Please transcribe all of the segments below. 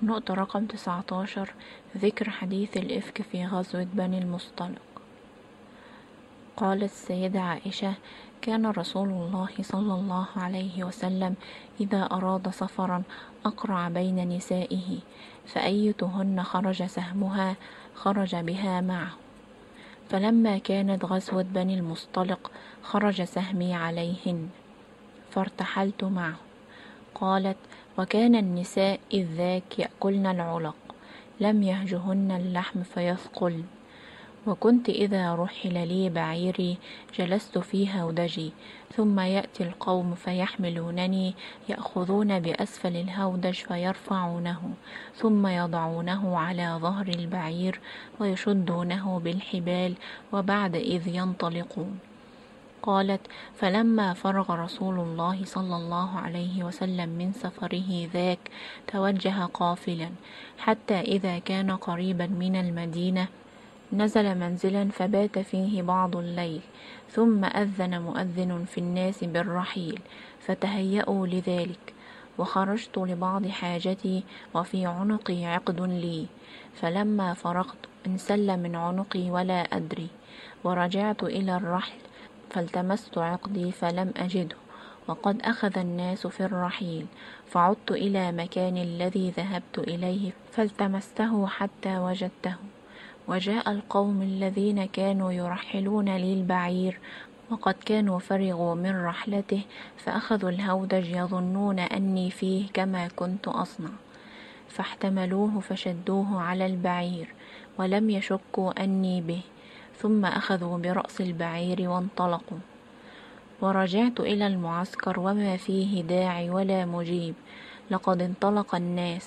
نقطة رقم 19: ذكر حديث الإفك في غزوة بني المصطلق. قالت السيدة عائشة: كان رسول الله صلى الله عليه وسلم إذا أراد سفرا أقرع بين نسائه، فأيتهن خرج سهمها خرج بها معه، فلما كانت غزوة بني المصطلق خرج سهمي عليهن فارتحلت معه. قالت: وكان النساء إذ ذاك يأكلن العلق، لم يهجهن اللحم فيثقل، وكنت إذا رحل لي بعيري جلست في هودجي، ثم يأتي القوم فيحملونني يأخذون بأسفل الهودج فيرفعونه، ثم يضعونه على ظهر البعير ويشدونه بالحبال، وبعد إذ ينطلقون. قالت: فلما فرغ رسول الله صلى الله عليه وسلم من سفره ذاك توجه قافلا، حتى إذا كان قريبا من المدينة نزل منزلا فبات فيه بعض الليل، ثم أذن مؤذن في الناس بالرحيل، فتهيأوا لذلك، وخرجت لبعض حاجتي وفي عنقي عقد لي، فلما فرغت انسل من عنقي ولا أدري، ورجعت إلى الرحل فالتمست عقدي فلم أجده، وقد أخذ الناس في الرحيل، فعدت إلى مكان الذي ذهبت إليه فالتمسته حتى وجدته، وجاء القوم الذين كانوا يرحلون لي البعير وقد كانوا فرغوا من رحلته، فأخذوا الهودج يظنون أني فيه كما كنت أصنع، فاحتملوه فشدوه على البعير ولم يشكوا أني به، ثم أخذوا برأس البعير وانطلقوا، ورجعت إلى المعسكر وما فيه داعي ولا مجيب، لقد انطلق الناس.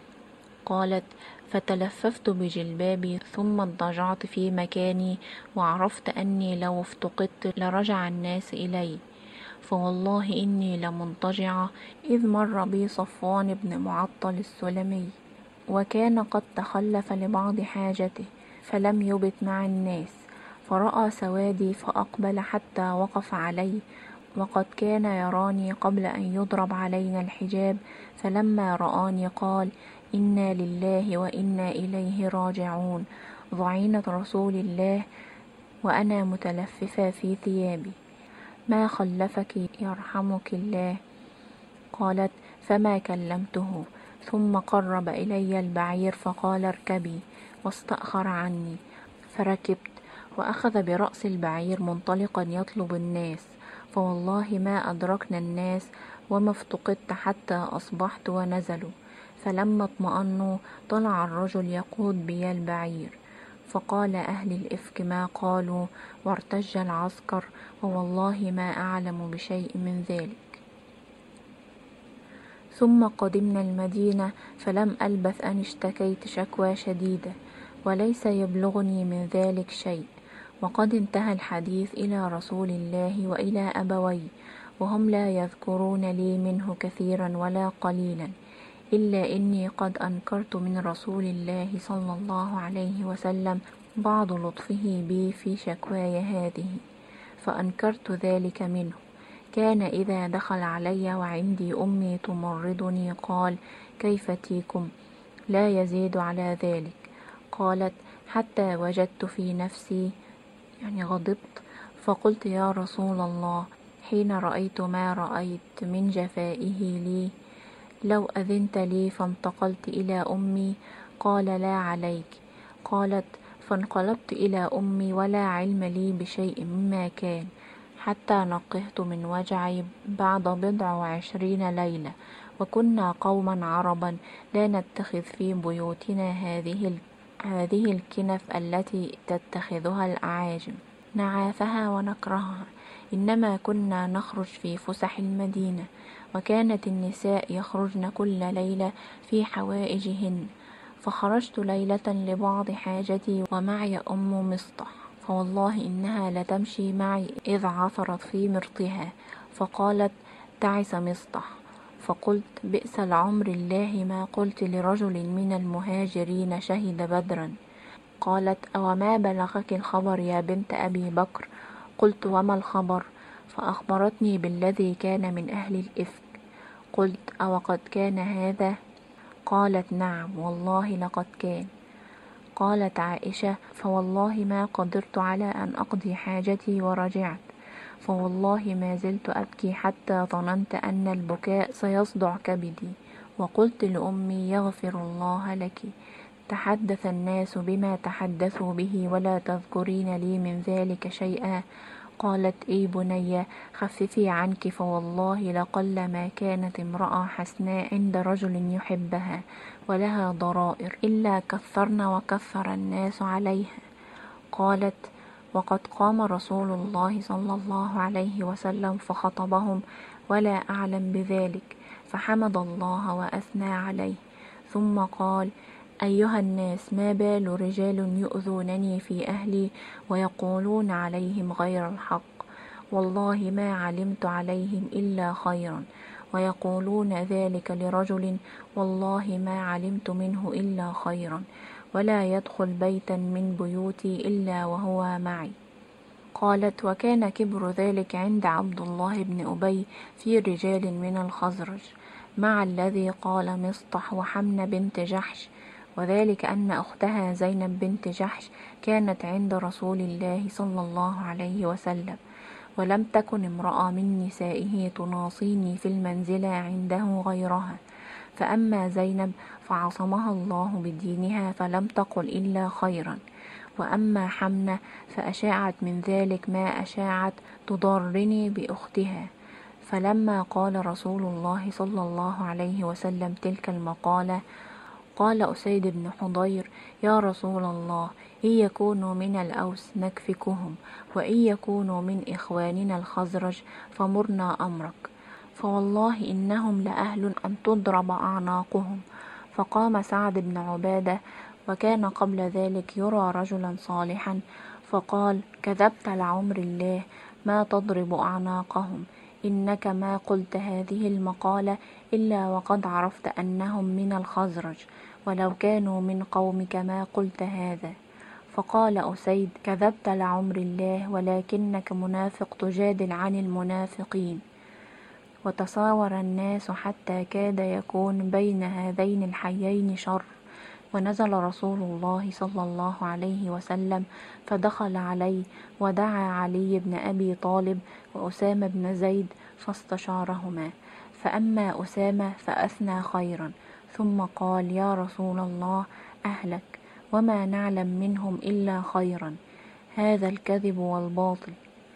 قالت: فتلففت بجلبابي ثم اضطجعت في مكاني، وعرفت أني لو افتقدت لرجع الناس إلي، فوالله إني لمنطجعة إذ مر بي صفوان بن معطل السلمي، وكان قد تخلف لبعض حاجته فلم يبت مع الناس، فرأى سوادي فأقبل حتى وقف علي، وقد كان يراني قبل أن يضرب علينا الحجاب، فلما رآني قال: إنا لله وإنا إليه راجعون، ضعينة رسول الله وأنا متلففة في ثيابي، ما خلفك يرحمك الله. قالت: فما كلمته، ثم قرب إلي البعير فقال: اركبي، واستأخر عني، فركبت، وأخذ برأس البعير منطلقا يطلب الناس، فوالله ما أدركنا الناس وما افتقدت حتى أصبحت ونزلوا، فلما اطمأنوا طلع الرجل يقود بي البعير، فقال أهل الإفك ما قالوا، وارتج العسكر، ووالله ما أعلم بشيء من ذلك. ثم قدمنا المدينة، فلم ألبث أن اشتكيت شكوى شديدة، وليس يبلغني من ذلك شيء، وقد انتهى الحديث إلى رسول الله وإلى أبوي، وهم لا يذكرون لي منه كثيرا ولا قليلا، إلا إني قد أنكرت من رسول الله صلى الله عليه وسلم بعض لطفه بي في شكواي هذه، فأنكرت ذلك منه. كان إذا دخل علي وعندي أمي تمرضني قال: كيف تيكم؟ لا يزيد على ذلك. قالت: حتى وجدت في نفسي غضبت، فقلت: يا رسول الله، حين رأيت ما رأيت من جفائه لي، لو أذنت لي فانتقلت إلى أمي. قال: لا عليك. قالت: فانقلبت إلى أمي ولا علم لي بشيء مما كان، حتى نقهت من وجعي بعد 20 ليلة، وكنا قوما عربا لا نتخذ في بيوتنا هذه الكنف التي تتخذها الأعاجم، نعافها ونكرهها، إنما كنا نخرج في فسح المدينة، وكانت النساء يخرجن كل ليلة في حوائجهن، فخرجت ليلة لبعض حاجتي ومعي أم مصطح، فوالله إنها لتمشي معي إذ عثرت في مرطها، فقالت: تعس مصطح. فقلت: بئس العمر الله ما قلت لرجل من المهاجرين شهد بدرا. قالت: أوما بلغك الخبر يا بنت أبي بكر؟ قلت: وما الخبر؟ فأخبرتني بالذي كان من أهل الإفك. قلت: أوقد كان هذا؟ قالت نعم والله لقد كان. قالت عائشة فوالله ما قدرت على أن أقضي حاجتي ورجعت، فوالله ما زلت أبكي حتى ظننت أن البكاء سيصدع كبدي، وقلت لأمي يغفر الله لك، تحدث الناس بما تحدثوا به ولا تذكرين لي من ذلك شيئا. قالت اي بني خففي عنك، فوالله لقل ما كانت امرأة حسناء عند رجل يحبها ولها ضرائر إلا كثرن وكثر الناس عليها. قالت وقد قام رسول الله صلى الله عليه وسلم فخطبهم ولا أعلم بذلك، فحمد الله وأثنى عليه، ثم قال أيها الناس ما بال رجال يؤذونني في أهلي ويقولون عليهم غير الحق، والله ما علمت عليهم إلا خيرا، ويقولون ذلك لرجل والله ما علمت منه إلا خيرا، ولا يدخل بيتا من بيوتي إلا وهو معي. قالت وكان كبر ذلك عند عبد الله بن أبي في رجال من الخزرج مع الذي قال مصطح وحمنة بنت جحش، وذلك أن أختها زينب بنت جحش كانت عند رسول الله صلى الله عليه وسلم، ولم تكن امرأة من نسائه تناصيني في المنزلة عنده غيرها، فأما زينب فعصمها الله بدينها فلم تقل إلا خيرا، وأما حمنة فأشاعت من ذلك ما أشاعت تضرني بأختها. فلما قال رسول الله صلى الله عليه وسلم تلك المقالة قال أسيد بن حضير يا رسول الله إن يكونوا من الأوس نكفكهم، وإن يكونوا من إخواننا الخزرج فمرنا أمرك، فوالله إنهم لأهل أن تضرب أعناقهم. فقام سعد بن عبادة وكان قبل ذلك يرى رجلا صالحا فقال كذبت لعمر الله ما تضرب أعناقهم، إنك ما قلت هذه المقالة إلا وقد عرفت أنهم من الخزرج، ولو كانوا من قومك ما قلت هذا. فقال أسيد كذبت لعمر الله ولكنك منافق تجادل عن المنافقين. وتصاور الناس حتى كاد يكون بين هذين الحيين شر، ونزل رسول الله صلى الله عليه وسلم فدخل عليه ودعا علي بن أبي طالب وأسامة بن زيد فاستشارهما، فأما أسامة فأثنى خيرا، ثم قال يا رسول الله أهلك وما نعلم منهم إلا خيرا، هذا الكذب والباطل.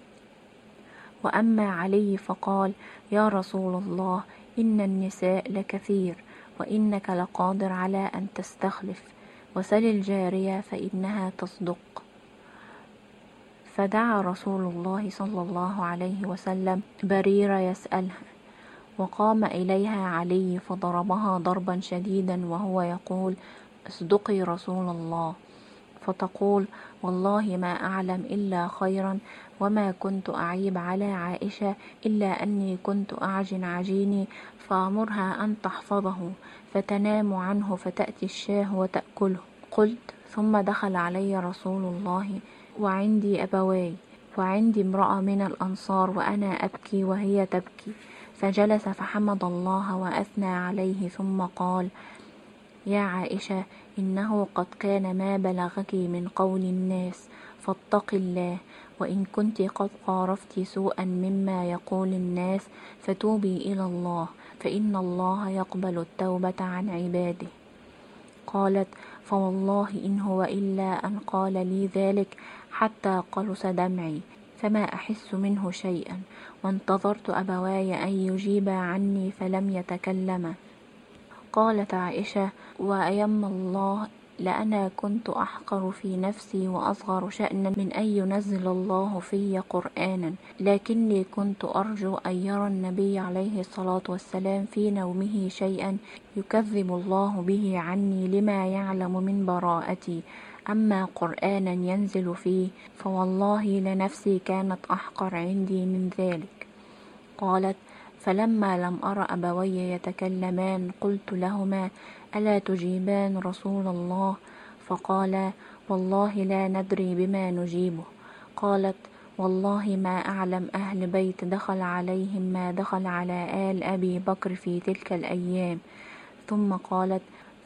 وأما علي فقال يا رسول الله إن النساء لكثير وإنك لقادر على أن تستخلف، وسل الجارية فإنها تصدق. فدعا رسول الله صلى الله عليه وسلم بريرة يسألها، وقام إليها علي فضربها ضربا شديدا وهو يقول اصدقي رسول الله، فتقول والله ما أعلم إلا خيرا، وما كنت أعيب على عائشة إلا أني كنت أعجن عجيني فأمرها أن تحفظه فتنام عنه فتأتي الشاه وتأكله. قلت ثم دخل علي رسول الله وعندي أبواي وعندي امرأة من الأنصار وأنا أبكي وهي تبكي، فجلس فحمد الله وأثنى عليه ثم قال يا عائشة إنه قد كان ما بلغك من قول الناس فاتق الله، وإن كنت قد قارفت سوءا مما يقول الناس فتوبي إلى الله، فإن الله يقبل التوبة عن عباده. قالت فوالله إن هو إلا أن قال لي ذلك حتى قلص دمعي فما أحس منه شيئا، وانتظرت أبواي أن يجيبا عني فلم يتكلما. قالت عائشة وأيم الله لأنا كنت أحقر في نفسي وأصغر شأنا من أن ينزل الله في قرآنا، لكني كنت أرجو أن يرى النبي عليه الصلاة والسلام في نومه شيئا يكذب الله به عني لما يعلم من براءتي، أما قرآنا ينزل فيه فوالله لنفسي كانت أحقر عندي من ذلك. قالت فلما لم أر أبوي يتكلمان قلت لهما ألا تجيبان رسول الله؟ فقالا والله لا ندري بما نجيبه. قالت والله ما أعلم أهل بيت دخل عليهم ما دخل على آل أبي بكر في تلك الأيام. ثم قالت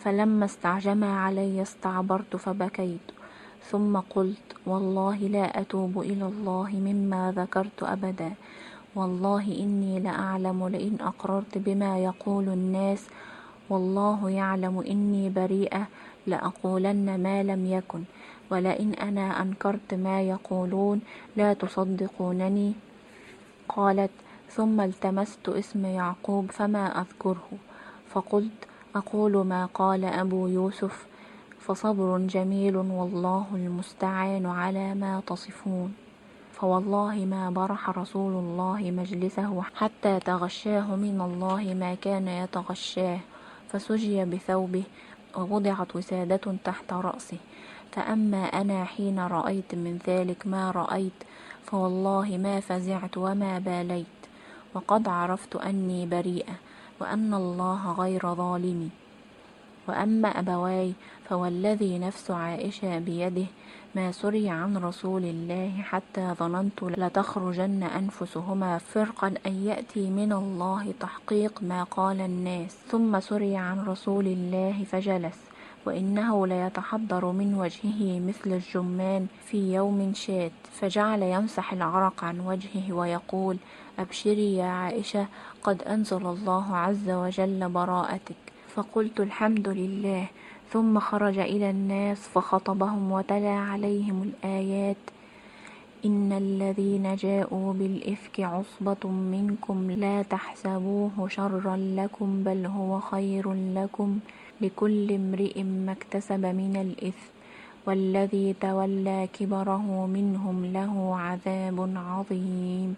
فلما استعجما علي استعبرت فبكيت، ثم قلت: والله لا أتوب إلى الله مما ذكرت أبدا، والله إني لأعلم لئن أقررت بما يقول الناس والله يعلم إني بريئة لأقولن ما لم يكن، ولئن أنا أنكرت ما يقولون لا تصدقونني. قالت: ثم التمست اسم يعقوب فما أذكره، فقلت: أقول ما قال أبو يوسف، فصبر جميل والله المستعان على ما تصفون. فوالله ما برح رسول الله مجلسه حتى تغشاه من الله ما كان يتغشاه، فسجي بثوبه ووضعت وسادة تحت رأسه. فأما أنا حين رأيت من ذلك ما رأيت فوالله ما فزعت وما باليت، وقد عرفت أني بريئة وأن الله غير ظالمي. وأما أبواي فوالذي نفس عائشة بيده ما سري عن رسول الله حتى ظننت لتخرجن أنفسهما فرقا أن يأتي من الله تحقيق ما قال الناس. ثم سري عن رسول الله فجلس، وإنه ليتحضر من وجهه مثل الجمان في يوم شات، فجعل يمسح العرق عن وجهه ويقول: أبشري يا عائشة، قد أنزل الله عز وجل براءتك. فقلت: الحمد لله. ثم خرج إلى الناس فخطبهم وتلا عليهم الآيات: إن الذين جاءوا بالإفك عصبة منكم لا تحسبوه شرا لكم بل هو خير لكم، لكل امرئ ما اكتسب من الإثم، والذي تولى كبره منهم له عذاب عظيم.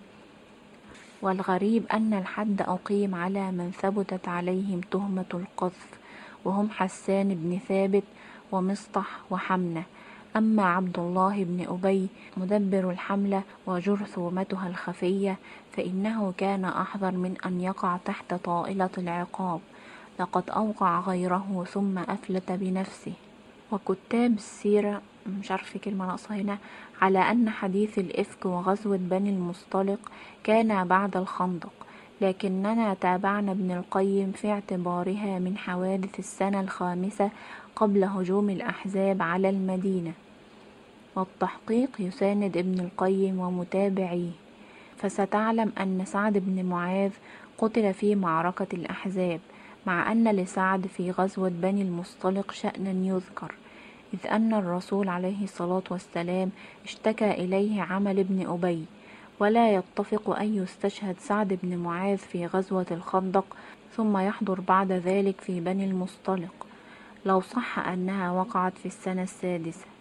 والغريب أن الحد أقيم على من ثبتت عليهم تهمة القذف، وهم حسان بن ثابت ومصطح وحمنة. أما عبد الله بن أبي مدبر الحملة وجرثومتها الخفية فإنه كان أحذر من أن يقع تحت طائلة العقاب، لقد أوقع غيره ثم أفلت بنفسه. وكتاب السيرة مش عارفة كلمة ناقصة هنا على أن حديث الإفك وغزوة بني المصطلق كان بعد الخندق، لكننا تابعنا ابن القيم في اعتبارها من حوادث السنة الخامسة قبل هجوم الأحزاب على المدينة. والتحقيق يساند ابن القيم ومتابعيه، فستعلم أن سعد بن معاذ قتل في معركة الأحزاب، مع أن لسعد في غزوة بني المصطلق شأنا يذكر، إذ أن الرسول عليه الصلاة والسلام اشتكى إليه عمل ابن أبي، ولا يتفق أن يستشهد سعد بن معاذ في غزوة الخندق ثم يحضر بعد ذلك في بني المصطلق، لو صح أنها وقعت في السنة السادسة.